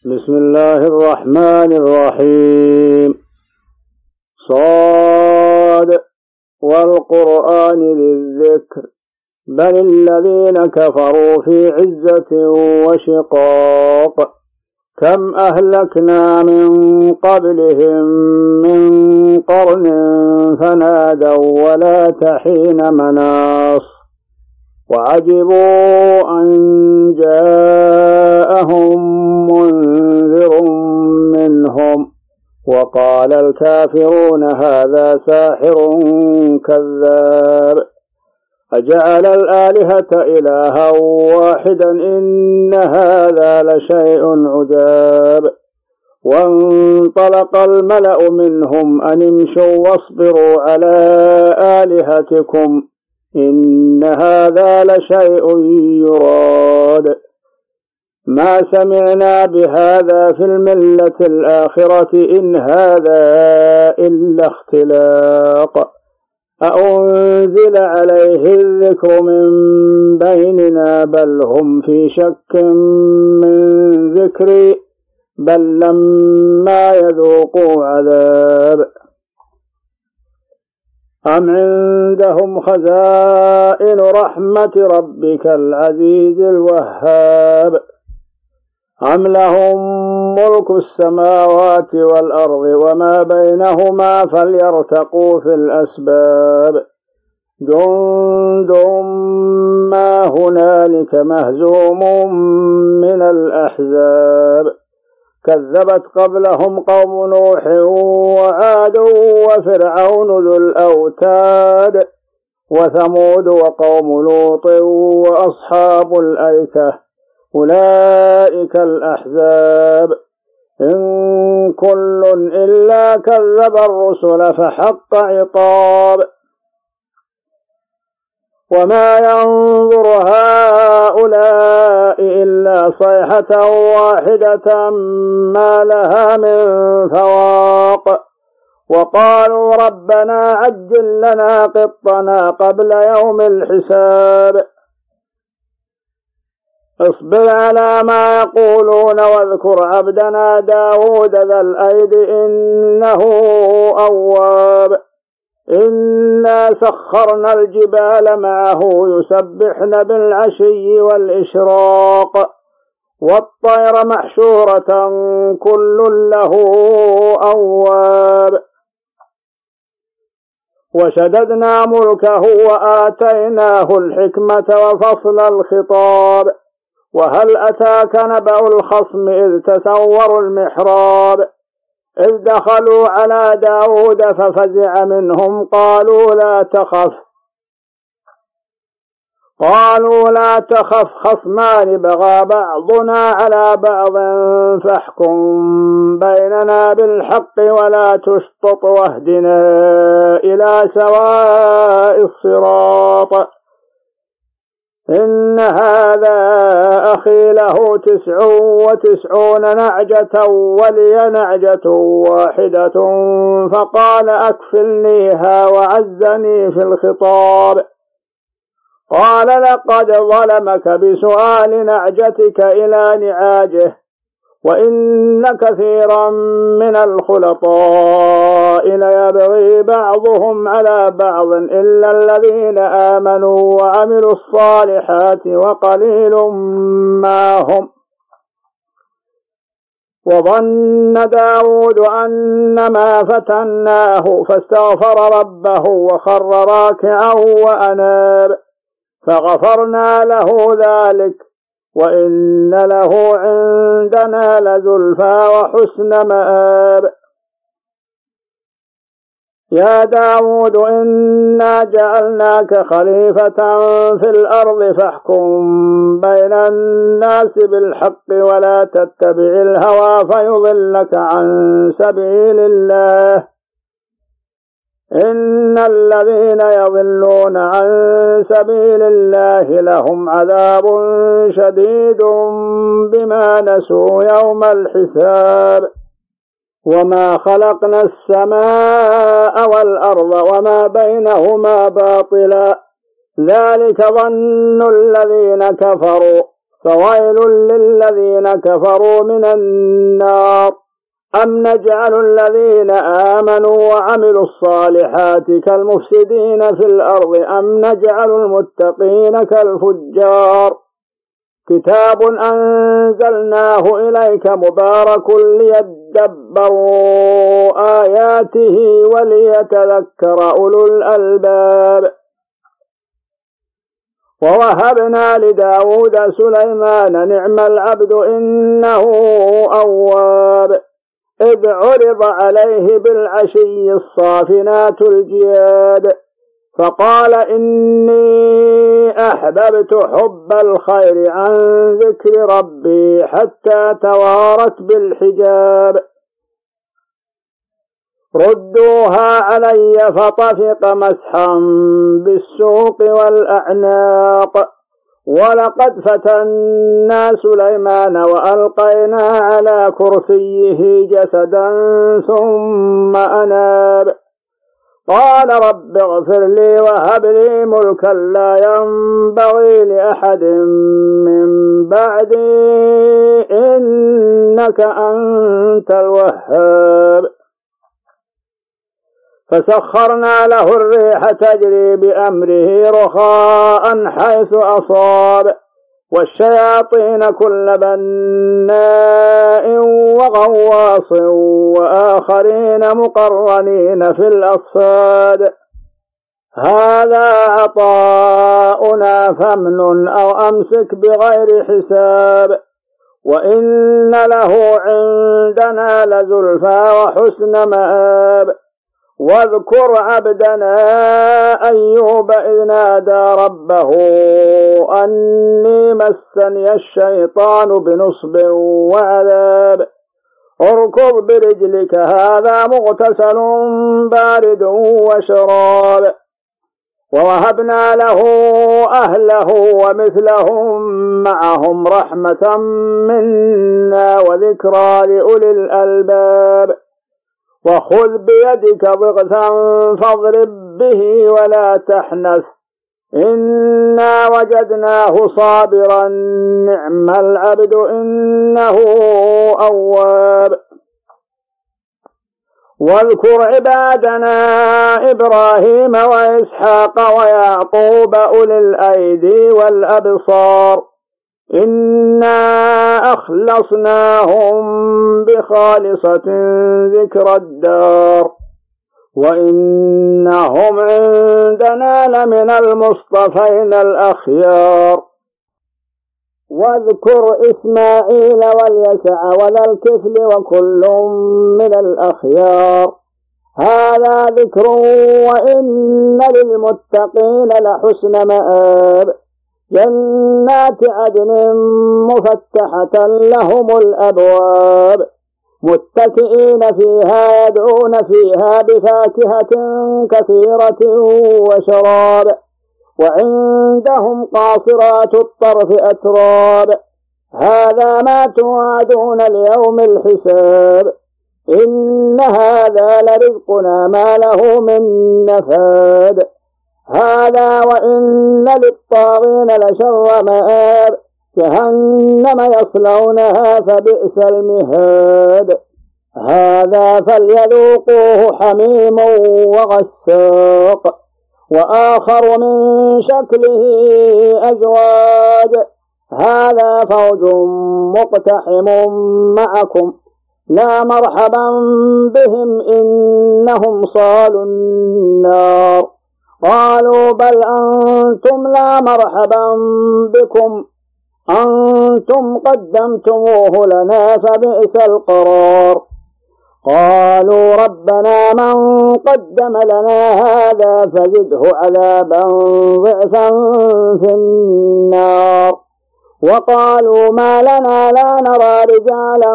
بسم الله الرحمن الرحيم. صاد والقرآن للذكر بل الذين كفروا في عزة وشقاق كم أهلكنا من قبلهم من قرن فنادوا ولا تحين مناص وعجبوا أن جاءهم منذر منهم وقال الكافرون هذا ساحر كذاب أجعل الآلهة إلها واحدا إن هذا لشيء عجاب وانطلق الملأ منهم أن امشوا واصبروا على آلهتكم إن هذا لشيء يراد ما سمعنا بهذا في الملة الآخرة إن هذا إلا اختلاق أأنزل عليه الذكر من بيننا بل هم في شك من ذكري بل لما يذوقوا عذاب أم عندهم خزائن رحمة ربك العزيز الوهاب أم لهم ملك السماوات والأرض وما بينهما فليرتقوا في الأسباب جند ما هنالك مهزوم من الأحزاب كذبت قبلهم قوم نوح وعاد وفرعون ذو الأوتاد وثمود وقوم لوط وأصحاب الأيكة أولئك الأحزاب إن كل إلا كذب الرسل فحق عقاب وما ينظر هؤلاء إلا صيحة واحدة ما لها من فواق وقالوا ربنا عجل لنا قطنا قبل يوم الحساب اصبر على ما يقولون واذكر عبدنا داود ذا الأيد إنه أواب إنا سخرنا الجبال معه يسبحن بالعشي والإشراق والطير محشورة كل له أواب وشددنا ملكه وآتيناه الحكمة وفصل الخطاب وهل أتاك نبأ الخصم إذ تسوروا المحراب إذ دخلوا على داود ففزع منهم قالوا لا تخف خصمان بغى بعضنا على بعض فاحكم بيننا بالحق ولا تشطط واهدنا إلى سواء الصراط إن هذا أخي له 99 نعجة ولي نعجة واحدة فقال أكفلنيها وعزني في الخطاب قال لقد ظلمك بسؤال نعجتك إلى نعاجه وإن كثيرا من الخلطاء ليبغي بعضهم على بعض إلا الذين آمنوا وعملوا الصالحات وقليل ما هم وظن داود أنما فتناه فاستغفر ربه وخر راكعا وأناب فغفرنا له ذلك وإن له عندنا لزلفى وحسن مآب يا داود إنا جعلناك خليفة في الأرض فاحكم بين الناس بالحق ولا تتبع الهوى فيضلك عن سبيل الله إن الذين يضلون عن سبيل الله لهم عذاب شديد بما نسوا يوم الحساب وما خلقنا السماء والأرض وما بينهما باطلا ذلك ظن الذين كفروا فويل للذين كفروا من النار. أم نجعل الذين آمنوا وعملوا الصالحات كالمفسدين في الأرض أم نجعل المتقين كالفجار. كتاب أنزلناه إليك مبارك ليدبروا آياته وليتذكر أولو الألباب. ووهبنا لداود سليمان نعم العبد إنه أواب إذ عرض عليه بالعشي الصافنات الجياد فقال إني أحببت حب الخير عن ذكر ربي حتى توارت بالحجاب. ردوها علي فطفق مسحا بالسوق والأعناق. ولقد فتنا سليمان وألقينا على كرسيه جسدا ثم أناب. قال رب اغفر لي وهب لي ملكا لا ينبغي لأحد من بعدي إنك أنت الوهاب. فسخرنا له الريح تجري بأمره رخاء حيث أصاب والشياطين كل بناء وغواص وآخرين مقرنين في الأصفاد. هذا عطاؤنا فامنن أو أمسك بغير حساب وإن له عندنا لزلفى وحسن مآب. واذكر عبدنا أيوب إذ نادى ربه أني مسني الشيطان بنصب وعذاب. اركض برجلك هذا مغتسل بارد وشراب. ووهبنا له أهله ومثلهم معهم رحمة منا وذكرى لأولي الألباب. وخذ بيدك ضغثا فاضرب به ولا تحنث إنا وجدناه صابرا نعم العبد إنه أواب. واذكر عبادنا إبراهيم وإسحاق ويعقوب أولي الأيدي والأبصار إنا أخلصناهم بخالصة ذكر الدار وإنهم عندنا لمن المصطفين الأخيار. واذكر إسماعيل واليسع وذا الكفل وكل من الأخيار. هذا ذكر وإن للمتقين لحسن مآب. جنات عدن مفتحة لهم الأبواب متكئين فيها يدعون فيها بفاكهة كثيرة وشراب. وعندهم قاصرات الطرف أتراب. هذا ما توعدون ليوم الحساب. إن هذا لرزقنا ما له من نفاد. هذا وإن للطاغين لشر مآب. جهنم يصلونها فبئس المهاد. هذا فليذوقوه حميم وغساق وآخر من شكله أزواج. هذا فوج مقتحم معكم لا مرحبا بهم إنهم صالوا النار. قالوا بل أنتم لا مرحبا بكم أنتم قدمتموه لنا فبئس القرار. قالوا ربنا من قدم لنا هذا فزده عذابا ضعفا في النار. وقالوا ما لنا لا نرى رجالا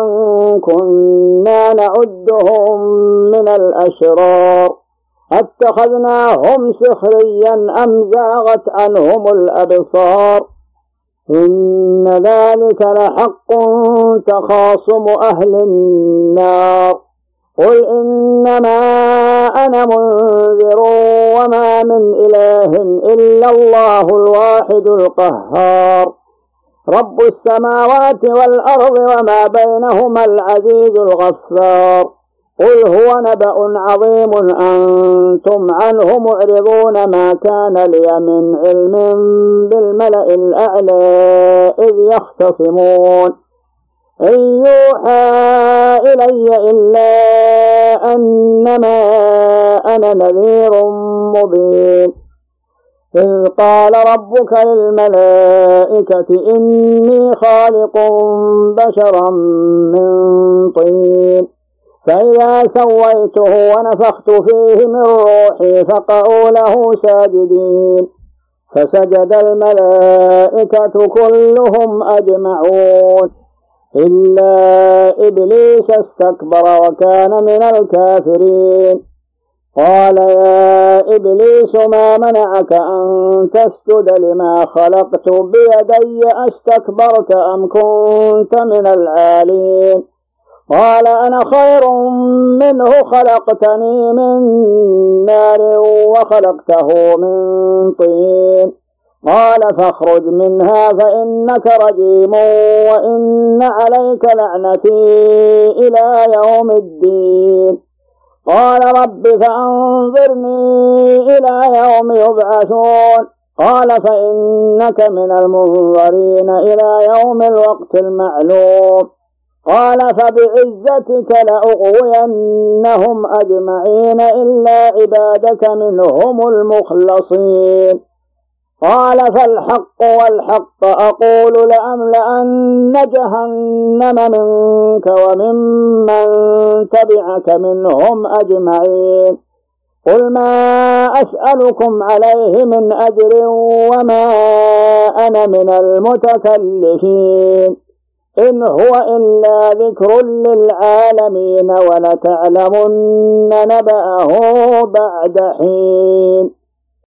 كنا نعدهم من الأشرار اتخذناهم سخريا أم زاغت عنهم الأبصار. إن ذلك لحق تخاصم أهل النار. قل إنما أنا منذر وما من إله إلا الله الواحد القهار. رب السماوات والأرض وما بينهما العزيز الغفار قل هو نبأ عظيم أنتم عنه معرضون ما كان لي من علم بالملأ الأعلى إذ يختصمون إن يوحى إلي إلا أنما أنا نذير مبين إذ قال ربك للملائكة إني خالق بشرا من طين فإذا سويته ونفخت فيه من روحي فقعوا له ساجدين فسجد الملائكة كلهم أجمعون إلا إبليس استكبر وكان من الكافرين قال يا إبليس ما منعك أن تسجد لما خلقت بيدي أستكبرت أم كنت من العالين قال أنا خير منه خلقتني من نار وخلقته من طين قال فاخرج منها فإنك رجيم وإن عليك لعنتي إلى يوم الدين قال رب فأنظرني إلى يوم يبعثون قال فإنك من المنظرين إلى يوم الوقت المعلوم قال فبعزتك لأغوينهم أجمعين إلا عبادك منهم المخلصين قال فالحق والحق أقول لأملأن جهنم منك وممن تبعك منهم أجمعين قل ما أسألكم عليه من أجر وما أنا من المتكلفين إن هو إلا ذكر للعالمين ولتعلمن نبأه بعد حين